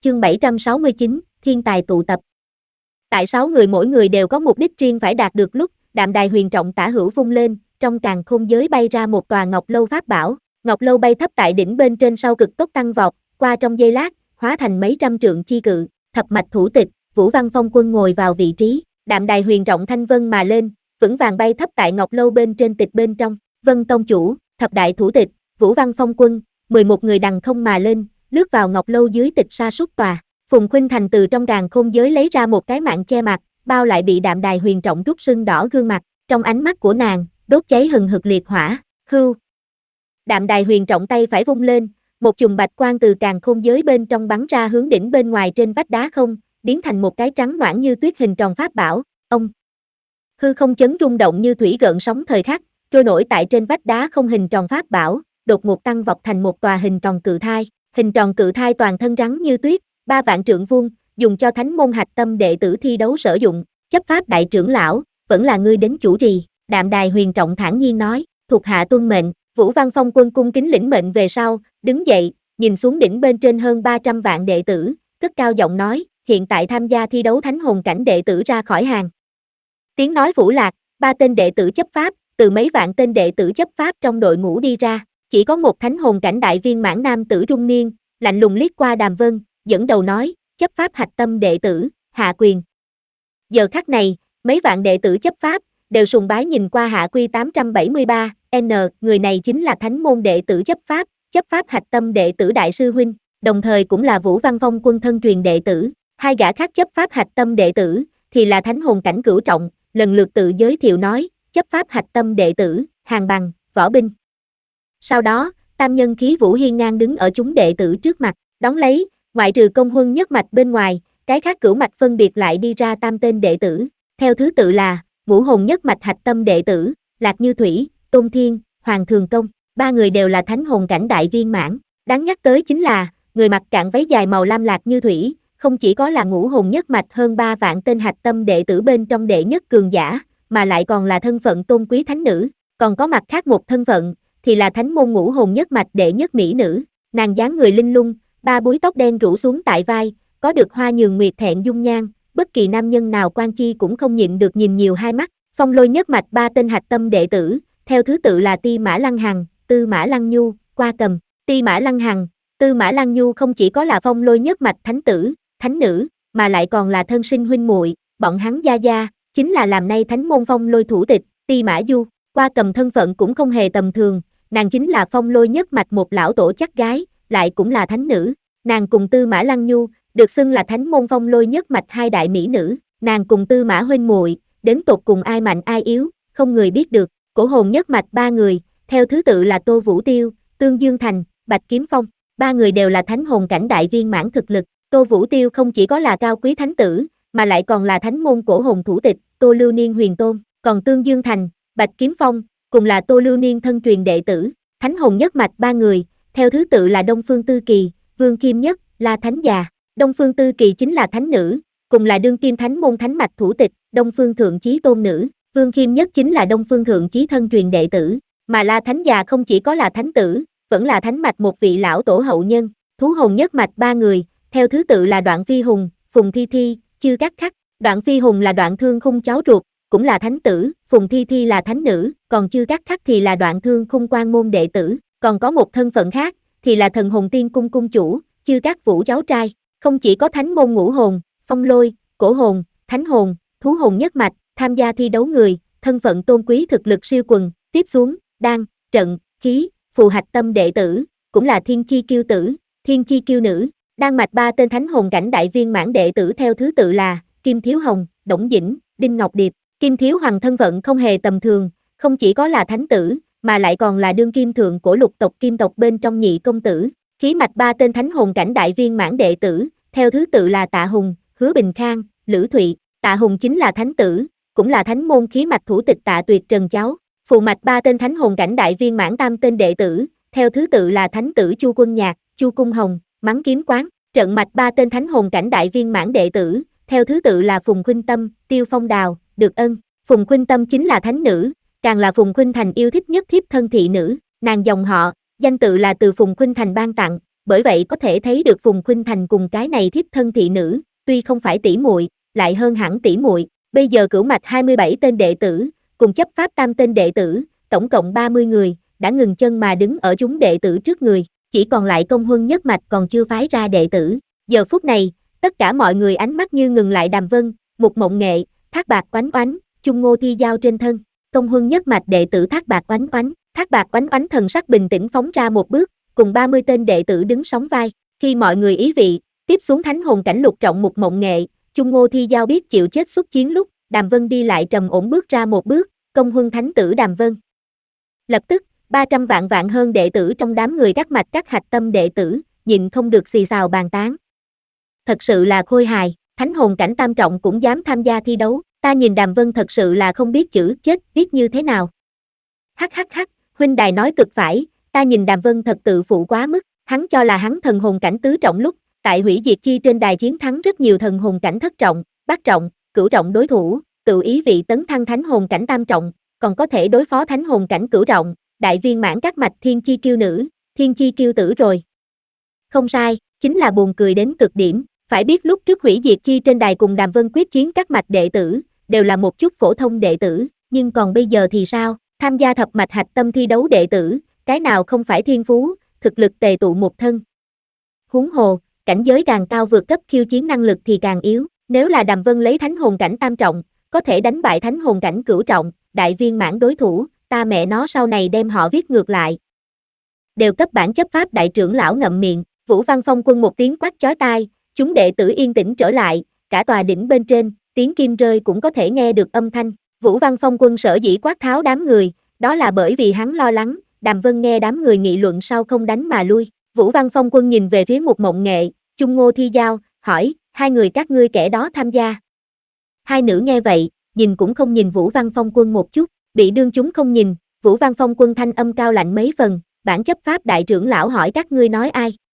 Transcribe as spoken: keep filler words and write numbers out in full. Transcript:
Chương bảy trăm sáu mươi chín, Thiên tài tụ tập. Tại sáu người mỗi người đều có mục đích riêng phải đạt được lúc, Đạm Đài huyền trọng tả hữu vung lên, trong càn khôn giới bay ra một tòa ngọc lâu pháp bảo, ngọc lâu bay thấp tại đỉnh bên trên sau cực tốc tăng vọt, qua trong giây lát, hóa thành mấy trăm trượng chi cự, thập mạch thủ tịch, Vũ Văn Phong Quân ngồi vào vị trí, Đạm Đài huyền trọng thanh vân mà lên, vững vàng bay thấp tại ngọc lâu bên trên tịch bên trong, Vân tông chủ, thập đại thủ tịch, Vũ Văn Phong Quân, mười một người đằng không mà lên, lướt vào ngọc lâu dưới tịch sa sút tòa. Phùng Khuynh Thành từ trong càn khôn giới lấy ra một cái mạng che mặt, bao lại bị Đạm Đài huyền trọng rút sưng đỏ gương mặt, trong ánh mắt của nàng, đốt cháy hừng hực liệt hỏa, hưu. Đạm Đài huyền trọng tay phải vung lên, một chùm bạch quang từ càn khôn giới bên trong bắn ra hướng đỉnh bên ngoài trên vách đá không, biến thành một cái trắng loãng như tuyết hình tròn pháp bảo, ông. Hư không chấn rung động như thủy gợn sóng thời khắc, trôi nổi tại trên vách đá không hình tròn pháp bảo, đột ngột tăng vọt thành một tòa hình tròn cự thai, hình tròn cự thai toàn thân rắn như tuyết, ba vạn trượng vuông, dùng cho thánh môn hạch tâm đệ tử thi đấu sử dụng, chấp pháp đại trưởng lão, vẫn là ngươi đến chủ trì, Đạm Đài huyền trọng thản nhiên nói, thuộc hạ tuân mệnh, Vũ Văn Phong Quân cung kính lĩnh mệnh về sau, đứng dậy, nhìn xuống đỉnh bên trên hơn ba trăm vạn đệ tử, cất cao giọng nói, hiện tại tham gia thi đấu thánh hồn cảnh đệ tử ra khỏi hàng. Tiếng nói vũ lạc, ba tên đệ tử chấp pháp, từ mấy vạn tên đệ tử chấp pháp trong đội ngũ đi ra, chỉ có một thánh hồn cảnh đại viên mãn nam tử trung niên, lạnh lùng liếc qua Đàm Vân, dẫn đầu nói, chấp pháp hạch tâm đệ tử, hạ quyền. Giờ khắc này, mấy vạn đệ tử chấp pháp, đều sùng bái nhìn qua Hạ Quy tám trăm bảy mươi ba, N, người này chính là thánh môn đệ tử chấp pháp, chấp pháp hạch tâm đệ tử đại sư huynh, đồng thời cũng là Vũ Văn Phong Quân thân truyền đệ tử, hai gã khác chấp pháp hạch tâm đệ tử, thì là thánh hồn cảnh cửu trọng, lần lượt tự giới thiệu nói, chấp pháp hạch tâm đệ tử, Hàng Bằng, võ binh. Sau đó, tam nhân khí vũ hiên ngang đứng ở chúng đệ tử trước mặt, đón lấy, ngoại trừ công huân nhất mạch bên ngoài, cái khác cửu mạch phân biệt lại đi ra tam tên đệ tử, theo thứ tự là, ngũ hồn nhất mạch hạch tâm đệ tử, Lạc Như Thủy, Tôn Thiên, Hoàng Thường Công, ba người đều là thánh hồn cảnh đại viên mãn, đáng nhắc tới chính là, người mặc cạn váy dài màu lam Lạc Như Thủy, không chỉ có là ngũ hồn nhất mạch hơn ba vạn tên hạch tâm đệ tử bên trong đệ nhất cường giả, mà lại còn là thân phận tôn quý thánh nữ, còn có mặt khác một thân phận, thì là thánh môn ngũ hồn nhất mạch đệ nhất mỹ nữ, nàng dáng người linh lung, ba búi tóc đen rủ xuống tại vai, có được hoa nhường nguyệt thẹn dung nhan, bất kỳ nam nhân nào quan chi cũng không nhịn được nhìn nhiều hai mắt. Phong Lôi nhất mạch ba tên hạch tâm đệ tử, theo thứ tự là Ti Mã Lăng Hằng, Tư Mã Lăng Nhu, Qua Cầm. Ti Mã Lăng Hằng, Tư Mã Lăng Nhu không chỉ có là Phong Lôi nhất mạch thánh tử, thánh nữ, mà lại còn là thân sinh huynh muội, bọn hắn gia gia, chính là làm nay thánh môn Phong Lôi thủ tịch, Ti Mã Du. Qua Cầm thân phận cũng không hề tầm thường, nàng chính là Phong Lôi nhất mạch một lão tổ chắc gái, lại cũng là thánh nữ. Nàng cùng Tư Mã Lăng Nhu, được xưng là thánh môn Phong Lôi nhất mạch hai đại mỹ nữ, nàng cùng Tư Mã huynh muội, đến tột cùng ai mạnh ai yếu, không người biết được. Cổ hồn nhất mạch ba người, theo thứ tự là Tô Vũ Tiêu, Tương Dương Thành, Bạch Kiếm Phong, ba người đều là thánh hồn cảnh đại viên mãn thực lực. Tô Vũ Tiêu không chỉ có là cao quý thánh tử, mà lại còn là thánh môn cổ hồn thủ tịch, Tô Lưu Niên huyền tôn, còn Tương Dương Thành, Bạch Kiếm Phong, cùng là Tô Lưu Niên thân truyền đệ tử. Thánh hồn nhất mạch ba người, theo thứ tự là Đông Phương Tư Kỳ, Vương Kim Nhất, La Thánh Già. Đông Phương Tư Kỳ chính là thánh nữ, cùng là đương kim thánh môn thánh mạch thủ tịch, Đông Phương Thượng Chí tôn nữ, Vương Kim Nhất chính là Đông Phương Thượng Chí thân truyền đệ tử, mà La Thánh Già không chỉ có là thánh tử, vẫn là thánh mạch một vị lão tổ hậu nhân. Thú hồn nhất mạch ba người, theo thứ tự là Đoạn Phi Hùng, Phùng Thi Thi, Chư Cát Khắc. Đoạn Phi Hùng là Đoạn Thương Khung cháu ruột, cũng là thánh tử, Phùng Thi Thi là thánh nữ, còn Chư Cát Khắc thì là Đoạn Thương Khung quan môn đệ tử, còn có một thân phận khác, thì là Thần Hồn Tiên Cung cung chủ, Chư Cát Vũ cháu trai. Không chỉ có thánh môn ngũ hồn, phong lôi, cổ hồn, thánh hồn, thú hồn nhất mạch, tham gia thi đấu người, thân phận tôn quý thực lực siêu quần, tiếp xuống, đan, trận, khí, phù hạch tâm đệ tử, cũng là thiên chi kiêu tử, thiên chi kiêu nữ. Đan mạch ba tên thánh hồn cảnh đại viên mãn đệ tử theo thứ tự là Kim Thiếu Hồng, Đổng Dĩnh, Đinh Ngọc Điệp. Kim Thiếu Hoàng thân phận không hề tầm thường, không chỉ có là thánh tử, mà lại còn là đương kim thượng của lục tộc Kim tộc bên trong nhị công tử. Khí mạch ba tên thánh hồn cảnh đại viên mãn đệ tử, theo thứ tự là Tạ Hùng, Hứa Bình Khang, Lữ Thụy. Tạ Hùng chính là thánh tử, cũng là thánh môn khí mạch thủ tịch Tạ Tuyệt Trần cháu. Phù mạch ba tên thánh hồn cảnh đại viên mãn tam tên đệ tử, theo thứ tự là thánh tử Chu Quân Nhạc, Chu Cung Hồng, Mắng Kiếm Quán. Trận mạch ba tên thánh hồn cảnh đại viên mãn đệ tử, theo thứ tự là Phùng Khuynh Tâm, Tiêu Phong Đào, Được Ân. Phùng Khuynh Tâm chính là thánh nữ, càng là Phùng Khuynh Thành yêu thích nhất thiếp thân thị nữ, nàng dòng họ, danh tự là từ Phùng Khuynh Thành ban tặng, bởi vậy có thể thấy được Phùng Khuynh Thành cùng cái này thiếp thân thị nữ, tuy không phải tỷ muội, lại hơn hẳn tỷ muội. Bây giờ cửu mạch hai mươi bảy tên đệ tử, cùng chấp pháp tam tên đệ tử, tổng cộng ba mươi người, đã ngừng chân mà đứng ở chúng đệ tử trước người, chỉ còn lại Công Huân nhất mạch còn chưa phái ra đệ tử. Giờ phút này, tất cả mọi người ánh mắt như ngừng lại Đàm Vân, Mục Mộng Nghệ, Thác Bạt Oánh Oánh, Chung Ngô Thi Giao trên thân. Công Huân nhất mạch đệ tử Thác Bạt Oánh Oánh, Thác Bạt Oánh Oánh thần sắc bình tĩnh phóng ra một bước, cùng ba mươi tên đệ tử đứng sóng vai. Khi mọi người ý vị, tiếp xuống thánh hồn cảnh lục trọng Mục Mộng Nghệ, Chung Ngô Thi Giao biết chịu chết xuất chiến lúc, Đàm Vân đi lại trầm ổn bước ra một bước, Công Huân thánh tử Đàm Vân. Lập tức, ba trăm vạn vạn hơn đệ tử trong đám người các mạch các hạch tâm đệ tử, nhịn không được xì xào bàn tán. Thật sự là khôi hài, thánh hồn cảnh tam trọng cũng dám tham gia thi đấu, ta nhìn Đàm Vân thật sự là không biết chữ chết viết như thế nào. Hắc hắc hắc, huynh đài nói cực phải, ta nhìn Đàm Vân thật tự phụ quá mức, hắn cho là hắn thần hồn cảnh tứ trọng lúc, tại hủy diệt chi trên đài chiến thắng rất nhiều thần hồn cảnh thất trọng, bát trọng, cửu trọng đối thủ, tự ý vị tấn thăng thánh hồn cảnh tam trọng, còn có thể đối phó thánh hồn cảnh cửu trọng, đại viên mãn các mạch thiên chi kiêu nữ, thiên chi kiêu tử rồi. Không sai, chính là buồn cười đến cực điểm, phải biết lúc trước hủy diệt chi trên đài cùng Đàm Vân quyết chiến các mạch đệ tử, đều là một chút phổ thông đệ tử, nhưng còn bây giờ thì sao, tham gia thập mạch hạch tâm thi đấu đệ tử, cái nào không phải thiên phú, thực lực tề tụ một thân. Huống hồ, cảnh giới càng cao vượt cấp khiêu chiến năng lực thì càng yếu, nếu là Đàm Vân lấy thánh hồn cảnh tam trọng, có thể đánh bại thánh hồn cảnh cửu trọng, đại viên mãn đối thủ, ta mẹ nó sau này đem họ viết ngược lại. Đều cấp bản chấp pháp đại trưởng lão ngậm miệng, Vũ Văn Phong Quân một tiếng quát chói tai, chúng đệ tử yên tĩnh trở lại, cả tòa đỉnh bên trên, tiếng kim rơi cũng có thể nghe được âm thanh. Vũ Văn Phong Quân sở dĩ quát tháo đám người, đó là bởi vì hắn lo lắng, Đàm Vân nghe đám người nghị luận sau không đánh mà lui. Vũ Văn Phong Quân nhìn về phía Mục Mộng Nghệ, Chung Ngô Thi Giao, hỏi, hai người các ngươi kẻ đó tham gia. Hai nữ nghe vậy, nhìn cũng không nhìn Vũ Văn Phong Quân một chút, bị đương chúng không nhìn, Vũ Văn Phong Quân thanh âm cao lạnh mấy phần, bản chấp pháp đại trưởng lão hỏi các ngươi nói ai.